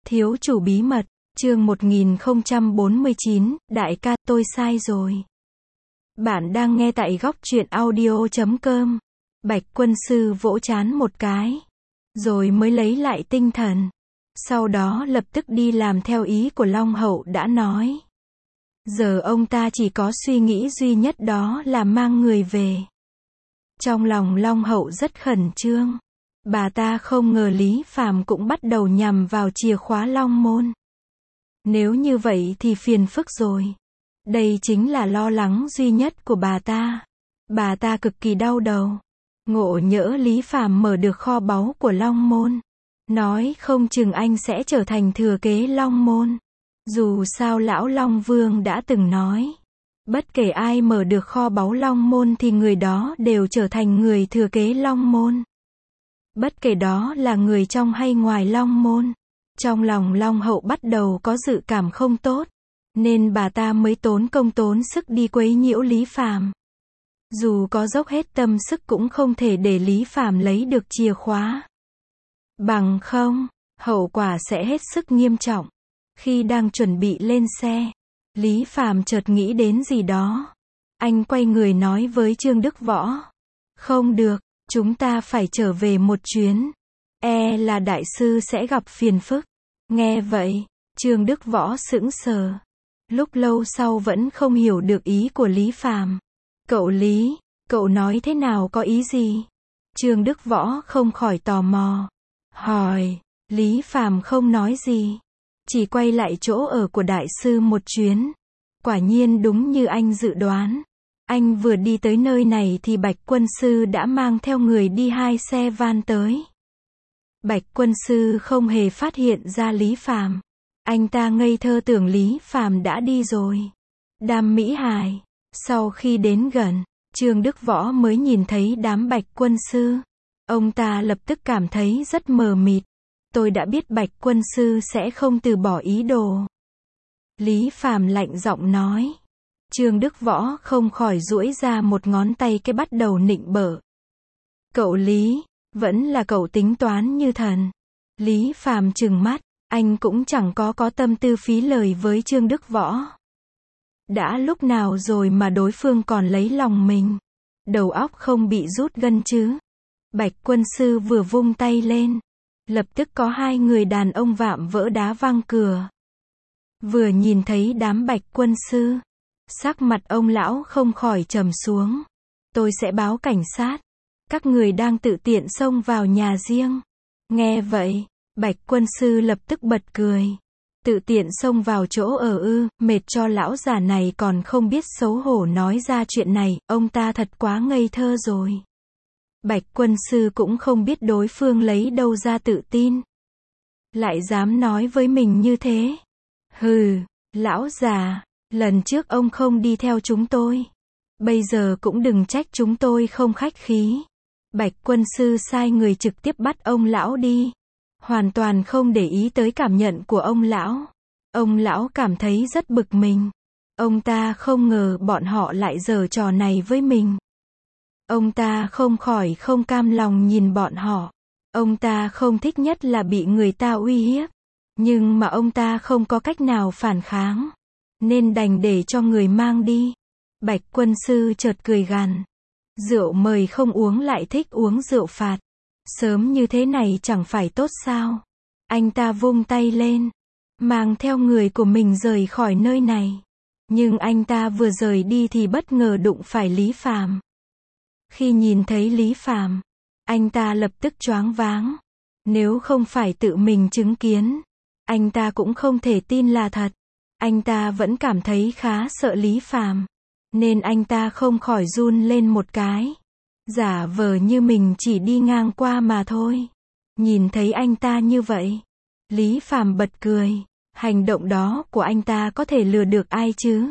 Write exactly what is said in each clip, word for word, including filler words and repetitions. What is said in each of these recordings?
Thiếu chủ bí mật, chương một nghìn không trăm bốn mươi chín, đại ca, tôi sai rồi. Bạn đang nghe tại góc truyện audio chấm com. Bạch quân sư vỗ trán một cái, rồi mới lấy lại tinh thần. Sau đó lập tức đi làm theo ý của Long Hậu đã nói. Giờ ông ta chỉ có suy nghĩ duy nhất đó là mang người về. Trong lòng Long Hậu rất khẩn trương. Bà ta không ngờ Lý Phàm cũng bắt đầu nhằm vào chìa khóa Long Môn. Nếu như vậy thì phiền phức rồi. Đây chính là lo lắng duy nhất của bà ta. Bà ta cực kỳ đau đầu. Ngộ nhỡ Lý Phàm mở được kho báu của Long Môn. Nói không chừng anh sẽ trở thành thừa kế Long Môn. Dù sao lão Long Vương đã từng nói. Bất kể ai mở được kho báu Long Môn thì người đó đều trở thành người thừa kế Long Môn. Bất kể đó là người trong hay ngoài Long Môn. Trong lòng Long Hậu bắt đầu có dự cảm không tốt. Nên bà ta mới tốn công tốn sức đi quấy nhiễu Lý Phàm. Dù có dốc hết tâm sức cũng không thể để Lý Phàm lấy được chìa khóa. Bằng không, hậu quả sẽ hết sức nghiêm trọng. Khi đang chuẩn bị lên xe, Lý Phàm chợt nghĩ đến gì đó. Anh quay người nói với Trương Đức Võ. Không được, chúng ta phải trở về một chuyến. E là đại sư sẽ gặp phiền phức. Nghe vậy, Trương Đức Võ sững sờ. Lúc lâu sau vẫn không hiểu được ý của Lý Phàm. Cậu Lý, cậu nói thế nào, có ý gì? Trương Đức Võ không khỏi tò mò. Hỏi, Lý Phàm không nói gì. Chỉ quay lại chỗ ở của đại sư một chuyến. Quả nhiên đúng như anh dự đoán. Anh vừa đi tới nơi này thì Bạch quân sư đã mang theo người đi hai xe van tới. Bạch quân sư không hề phát hiện ra Lý Phàm. Anh ta ngây thơ tưởng Lý Phàm đã đi rồi. Đàm Mỹ Hải. Sau khi đến gần, Trương Đức Võ mới nhìn thấy đám Bạch quân sư. Ông ta lập tức cảm thấy rất mờ mịt. Tôi đã biết Bạch quân sư sẽ không từ bỏ ý đồ. Lý Phàm lạnh giọng nói. Trương Đức Võ không khỏi duỗi ra một ngón tay cái bắt đầu nịnh bợ. Cậu Lý, vẫn là cậu tính toán như thần. Lý Phàm trừng mắt, anh cũng chẳng có có tâm tư phí lời với Trương Đức Võ. Đã lúc nào rồi mà đối phương còn lấy lòng mình. Đầu óc không bị rút gân chứ. Bạch quân sư vừa vung tay lên. Lập tức có hai người đàn ông vạm vỡ đá văng cửa. Vừa nhìn thấy đám Bạch quân sư, sắc mặt ông lão không khỏi trầm xuống. Tôi sẽ báo cảnh sát. Các người đang tự tiện xông vào nhà riêng. Nghe vậy, Bạch quân sư lập tức bật cười. Tự tiện xông vào chỗ ở ư, mệt cho lão già này còn không biết xấu hổ nói ra chuyện này, ông ta thật quá ngây thơ rồi. Bạch quân sư cũng không biết đối phương lấy đâu ra tự tin. Lại dám nói với mình như thế. Hừ, lão già, lần trước ông không đi theo chúng tôi. Bây giờ cũng đừng trách chúng tôi không khách khí. Bạch quân sư sai người trực tiếp bắt ông lão đi. Hoàn toàn không để ý tới cảm nhận của ông lão. Ông lão cảm thấy rất bực mình. Ông ta không ngờ bọn họ lại giở trò này với mình. Ông ta không khỏi không cam lòng nhìn bọn họ. Ông ta không thích nhất là bị người ta uy hiếp. Nhưng mà ông ta không có cách nào phản kháng. Nên đành để cho người mang đi. Bạch quân sư chợt cười gằn. Rượu mời không uống lại thích uống rượu phạt. Sớm như thế này chẳng phải tốt sao? Anh ta vung tay lên. Mang theo người của mình rời khỏi nơi này. Nhưng anh ta vừa rời đi thì bất ngờ đụng phải Lý Phàm. Khi nhìn thấy Lý Phàm, anh ta lập tức choáng váng. Nếu không phải tự mình chứng kiến, anh ta cũng không thể tin là thật. Anh ta vẫn cảm thấy khá sợ Lý Phàm, nên anh ta không khỏi run lên một cái. Giả vờ như mình chỉ đi ngang qua mà thôi. Nhìn thấy anh ta như vậy, Lý Phàm bật cười. Hành động đó của anh ta có thể lừa được ai chứ?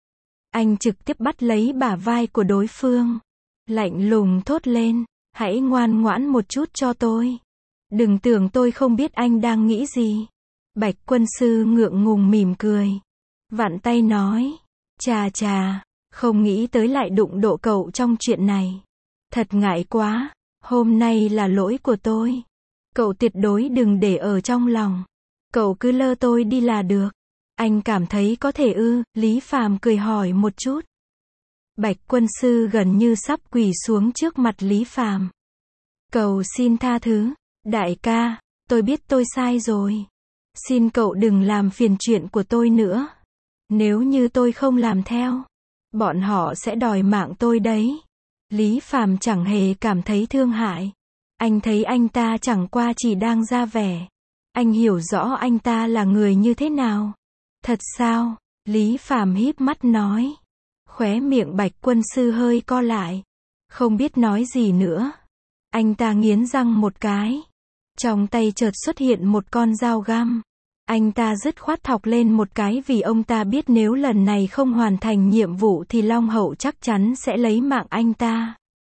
Anh trực tiếp bắt lấy bả vai của đối phương. Lạnh lùng thốt lên. Hãy ngoan ngoãn một chút cho tôi. Đừng tưởng tôi không biết anh đang nghĩ gì. Bạch quân sư ngượng ngùng mỉm cười. Vặn tay nói. Chà chà, không nghĩ tới lại đụng độ cậu trong chuyện này. Thật ngại quá, hôm nay là lỗi của tôi. Cậu tuyệt đối đừng để ở trong lòng. Cậu cứ lơ tôi đi là được. Anh cảm thấy có thể ư? Lý Phàm cười hỏi một chút. Bạch quân sư gần như sắp quỳ xuống trước mặt Lý Phàm. Cầu xin tha thứ. Đại ca, tôi biết tôi sai rồi. Xin cậu đừng làm phiền chuyện của tôi nữa. Nếu như tôi không làm theo, bọn họ sẽ đòi mạng tôi đấy. Lý Phàm chẳng hề cảm thấy thương hại. Anh thấy anh ta chẳng qua chỉ đang ra vẻ. Anh hiểu rõ anh ta là người như thế nào. Thật sao? Lý Phàm híp mắt nói. Khóe miệng Bạch quân sư hơi co lại. Không biết nói gì nữa. Anh ta nghiến răng một cái. Trong tay chợt xuất hiện một con dao găm. Anh ta dứt khoát thọc lên một cái vì ông ta biết nếu lần này không hoàn thành nhiệm vụ thì Long Hậu chắc chắn sẽ lấy mạng anh ta.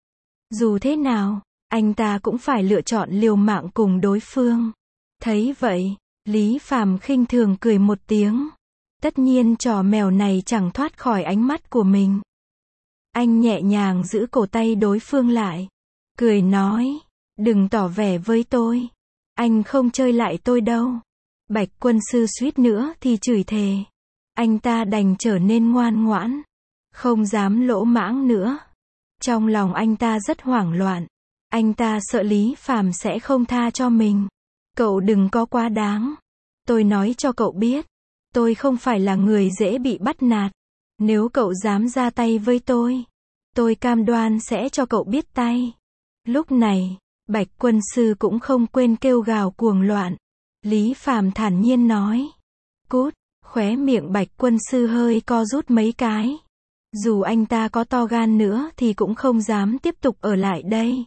Dù thế nào, anh ta cũng phải lựa chọn liều mạng cùng đối phương. Thấy vậy, Lý Phàm khinh thường cười một tiếng. Tất nhiên trò mèo này chẳng thoát khỏi ánh mắt của mình. Anh nhẹ nhàng giữ cổ tay đối phương lại. Cười nói, đừng tỏ vẻ với tôi. Anh không chơi lại tôi đâu. Bạch quân sư suýt nữa thì chửi thề. Anh ta đành trở nên ngoan ngoãn. Không dám lỗ mãng nữa. Trong lòng anh ta rất hoảng loạn. Anh ta sợ Lý Phàm sẽ không tha cho mình. Cậu đừng có quá đáng. Tôi nói cho cậu biết. Tôi không phải là người dễ bị bắt nạt. Nếu cậu dám ra tay với tôi, tôi cam đoan sẽ cho cậu biết tay. Lúc này, Bạch quân sư cũng không quên kêu gào cuồng loạn. Lý Phàm thản nhiên nói. Cút, khóe miệng Bạch quân sư hơi co rút mấy cái. Dù anh ta có to gan nữa thì cũng không dám tiếp tục ở lại đây.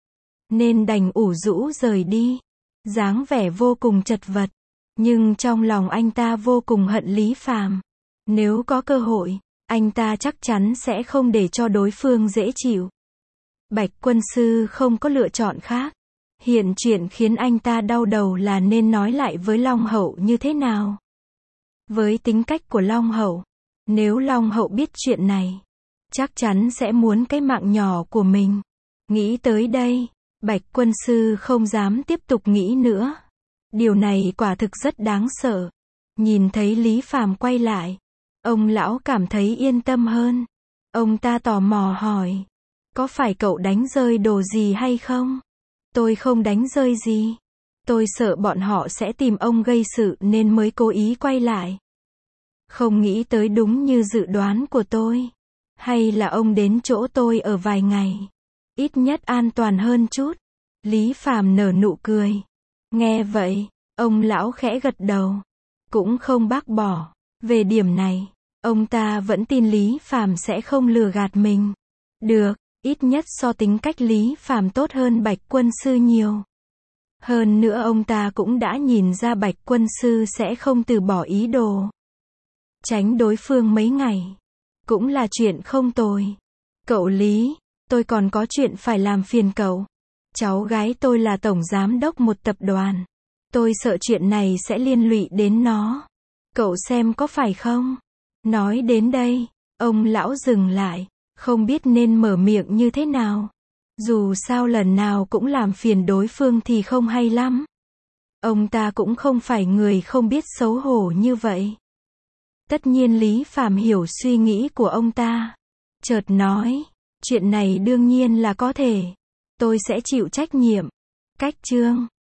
Nên đành ủ rũ rời đi. Dáng vẻ vô cùng chật vật. Nhưng trong lòng anh ta vô cùng hận Lý Phàm. Nếu có cơ hội, anh ta chắc chắn sẽ không để cho đối phương dễ chịu. Bạch quân sư không có lựa chọn khác. Hiện chuyện khiến anh ta đau đầu là nên nói lại với Long Hậu như thế nào. Với tính cách của Long Hậu, nếu Long Hậu biết chuyện này, chắc chắn sẽ muốn cái mạng nhỏ của mình. Nghĩ tới đây, Bạch quân sư không dám tiếp tục nghĩ nữa. Điều này quả thực rất đáng sợ. Nhìn thấy Lý Phàm quay lại, ông lão cảm thấy yên tâm hơn. Ông ta tò mò hỏi, có phải cậu đánh rơi đồ gì hay không? Tôi không đánh rơi gì. Tôi sợ bọn họ sẽ tìm ông gây sự nên mới cố ý quay lại. Không nghĩ tới đúng như dự đoán của tôi. Hay là ông đến chỗ tôi ở vài ngày. Ít nhất an toàn hơn chút. Lý Phàm nở nụ cười. Nghe vậy, ông lão khẽ gật đầu. Cũng không bác bỏ. Về điểm này, ông ta vẫn tin Lý Phàm sẽ không lừa gạt mình. Được, ít nhất so tính cách Lý Phàm tốt hơn Bạch quân sư nhiều. Hơn nữa ông ta cũng đã nhìn ra Bạch quân sư sẽ không từ bỏ ý đồ. Tránh đối phương mấy ngày. Cũng là chuyện không tồi. Cậu Lý, tôi còn có chuyện phải làm phiền cậu. Cháu gái tôi là tổng giám đốc một tập đoàn. Tôi sợ chuyện này sẽ liên lụy đến nó. Cậu xem có phải không? Nói đến đây, ông lão dừng lại, không biết nên mở miệng như thế nào. Dù sao lần nào cũng làm phiền đối phương thì không hay lắm. Ông ta cũng không phải người không biết xấu hổ như vậy. Tất nhiên Lý Phàm hiểu suy nghĩ của ông ta. Chợt nói, chuyện này đương nhiên là có thể. Tôi sẽ chịu trách nhiệm. Cách chương